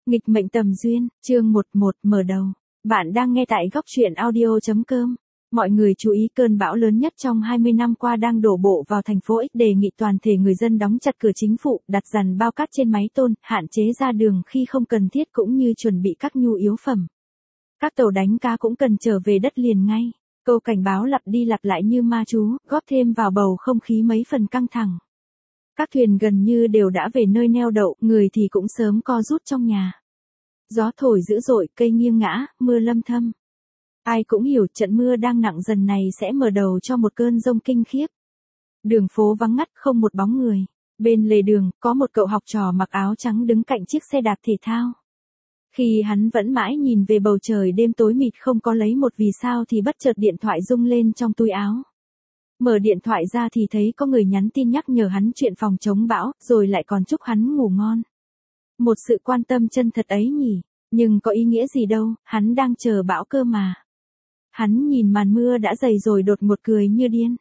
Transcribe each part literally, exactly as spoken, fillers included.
Nghịch mệnh tầm duyên, chương một một mở đầu. Bạn đang nghe tại góc truyện audio chấm com. Mọi người chú ý, cơn bão lớn nhất trong hai mươi năm qua đang đổ bộ vào thành phố X, đề nghị toàn thể người dân đóng chặt cửa chính phụ, đặt dàn bao cát trên máy tôn, hạn chế ra đường khi không cần thiết cũng như chuẩn bị các nhu yếu phẩm. Các tàu đánh cá cũng cần trở về đất liền ngay. Câu cảnh báo lặp đi lặp lại như ma chú, góp thêm vào bầu không khí mấy phần căng thẳng. Các thuyền gần như đều đã về nơi neo đậu, người thì cũng sớm co rút trong nhà. Gió thổi dữ dội, cây nghiêng ngã, mưa lâm thâm. Ai cũng hiểu trận mưa đang nặng dần này sẽ mở đầu cho một cơn giông kinh khiếp. Đường phố vắng ngắt, không một bóng người. Bên lề đường, có một cậu học trò mặc áo trắng đứng cạnh chiếc xe đạp thể thao. Khi hắn vẫn mãi nhìn về bầu trời đêm tối mịt không có lấy một vì sao thì bất chợt điện thoại rung lên trong túi áo. Mở điện thoại ra thì thấy có người nhắn tin nhắc nhở hắn chuyện phòng chống bão, rồi lại còn chúc hắn ngủ ngon. Một sự quan tâm chân thật ấy nhỉ, nhưng có ý nghĩa gì đâu, hắn đang chờ bão cơ mà. Hắn nhìn màn mưa đã dày rồi đột ngột cười như điên.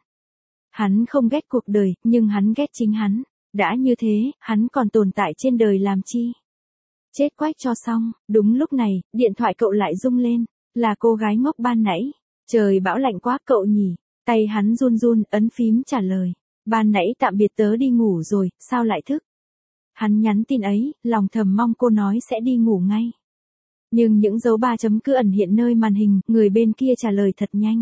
Hắn không ghét cuộc đời, nhưng hắn ghét chính hắn. Đã như thế, hắn còn tồn tại trên đời làm chi? Chết quách cho xong. Đúng lúc này, điện thoại cậu lại rung lên. Là cô gái ngốc ban nãy. Trời bão lạnh quá cậu nhỉ. Tay hắn run run, ấn phím trả lời. Ban nãy tạm biệt tớ đi ngủ rồi, sao lại thức? Hắn nhắn tin ấy, lòng thầm mong cô nói sẽ đi ngủ ngay. Nhưng những dấu ba chấm cứ ẩn hiện nơi màn hình, người bên kia trả lời thật nhanh.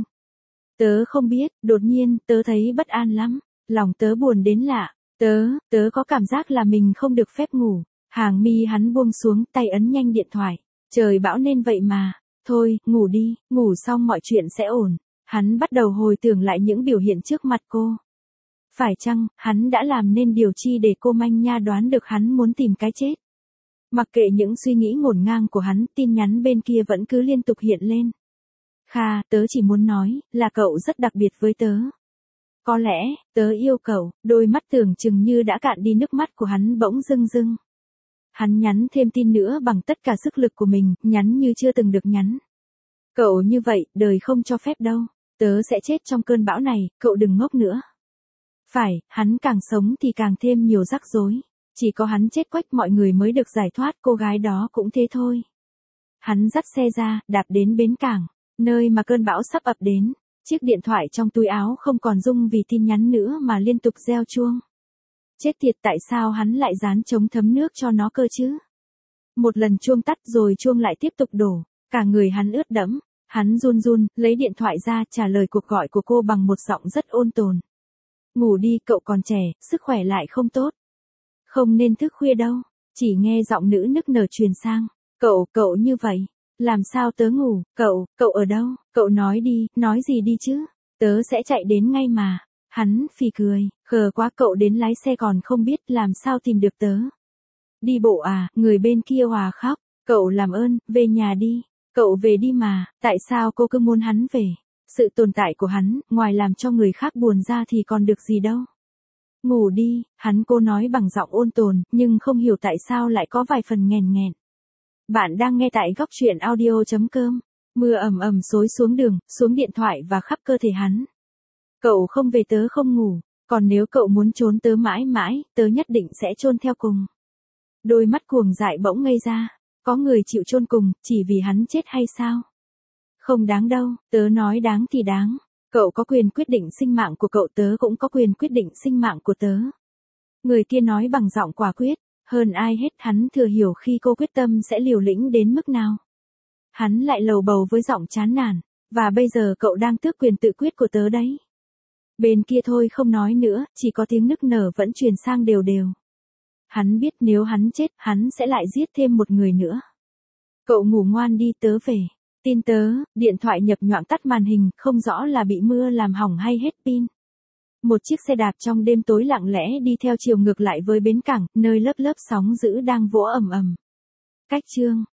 Tớ không biết, đột nhiên, tớ thấy bất an lắm. Lòng tớ buồn đến lạ. Tớ, tớ có cảm giác là mình không được phép ngủ. Hàng mi hắn buông xuống, tay ấn nhanh điện thoại. Trời bão nên vậy mà. Thôi, ngủ đi, ngủ xong mọi chuyện sẽ ổn. Hắn bắt đầu hồi tưởng lại những biểu hiện trước mặt cô. Phải chăng, hắn đã làm nên điều chi để cô manh nha đoán được hắn muốn tìm cái chết? Mặc kệ những suy nghĩ ngổn ngang của hắn, tin nhắn bên kia vẫn cứ liên tục hiện lên. Kha, tớ chỉ muốn nói, là cậu rất đặc biệt với tớ. Có lẽ, tớ yêu cậu. Đôi mắt tưởng chừng như đã cạn đi nước mắt của hắn bỗng rưng rưng. Hắn nhắn thêm tin nữa bằng tất cả sức lực của mình, nhắn như chưa từng được nhắn. Cậu như vậy, đời không cho phép đâu. Tớ sẽ chết trong cơn bão này, cậu đừng ngốc nữa. Phải, hắn càng sống thì càng thêm nhiều rắc rối. Chỉ có hắn chết quách mọi người mới được giải thoát, cô gái đó cũng thế thôi. Hắn dắt xe ra, đạp đến bến cảng, nơi mà cơn bão sắp ập đến. Chiếc điện thoại trong túi áo không còn rung vì tin nhắn nữa mà liên tục reo chuông. Chết tiệt, tại sao hắn lại dán chống thấm nước cho nó cơ chứ? Một lần chuông tắt rồi chuông lại tiếp tục đổ, cả người hắn ướt đẫm. Hắn run run, lấy điện thoại ra trả lời cuộc gọi của cô bằng một giọng rất ôn tồn. Ngủ đi, cậu còn trẻ, sức khỏe lại không tốt. Không nên thức khuya đâu. Chỉ nghe giọng nữ nức nở truyền sang. Cậu, cậu như vậy. Làm sao tớ ngủ, cậu, cậu ở đâu? Cậu nói đi, nói gì đi chứ? Tớ sẽ chạy đến ngay mà. Hắn phì cười, khờ quá, cậu đến lái xe còn không biết làm sao tìm được tớ. Đi bộ à? Người bên kia hòa khóc. Cậu làm ơn, về nhà đi. Cậu về đi mà, tại sao cô cứ muốn hắn về? Sự tồn tại của hắn, ngoài làm cho người khác buồn ra thì còn được gì đâu. Ngủ đi, hắn cô nói bằng giọng ôn tồn, nhưng không hiểu tại sao lại có vài phần nghèn nghẹn. Bạn đang nghe tại góc truyện audio chấm com. Mưa ầm ầm xối xuống đường, xuống điện thoại và khắp cơ thể hắn. Cậu không về tớ không ngủ, còn nếu cậu muốn trốn tớ mãi mãi, tớ nhất định sẽ chôn theo cùng. Đôi mắt cuồng dại bỗng ngây ra. Có người chịu chôn cùng, chỉ vì hắn chết hay sao? Không đáng đâu, tớ nói đáng thì đáng. Cậu có quyền quyết định sinh mạng của cậu, tớ cũng có quyền quyết định sinh mạng của tớ. Người kia nói bằng giọng quả quyết, hơn ai hết hắn thừa hiểu khi cô quyết tâm sẽ liều lĩnh đến mức nào. Hắn lại lầu bầu với giọng chán nản, và bây giờ cậu đang tước quyền tự quyết của tớ đấy. Bên kia thôi không nói nữa, chỉ có tiếng nức nở vẫn truyền sang đều đều. Hắn biết nếu hắn chết, hắn sẽ lại giết thêm một người nữa. Cậu ngủ ngoan đi, tớ về. Tin tớ. Điện thoại nhập nhoạng tắt màn hình, không rõ là bị mưa làm hỏng hay hết pin. Một chiếc xe đạp trong đêm tối lặng lẽ đi theo chiều ngược lại với bến cảng, nơi lớp lớp sóng dữ đang vỗ ầm ầm. Cách chương.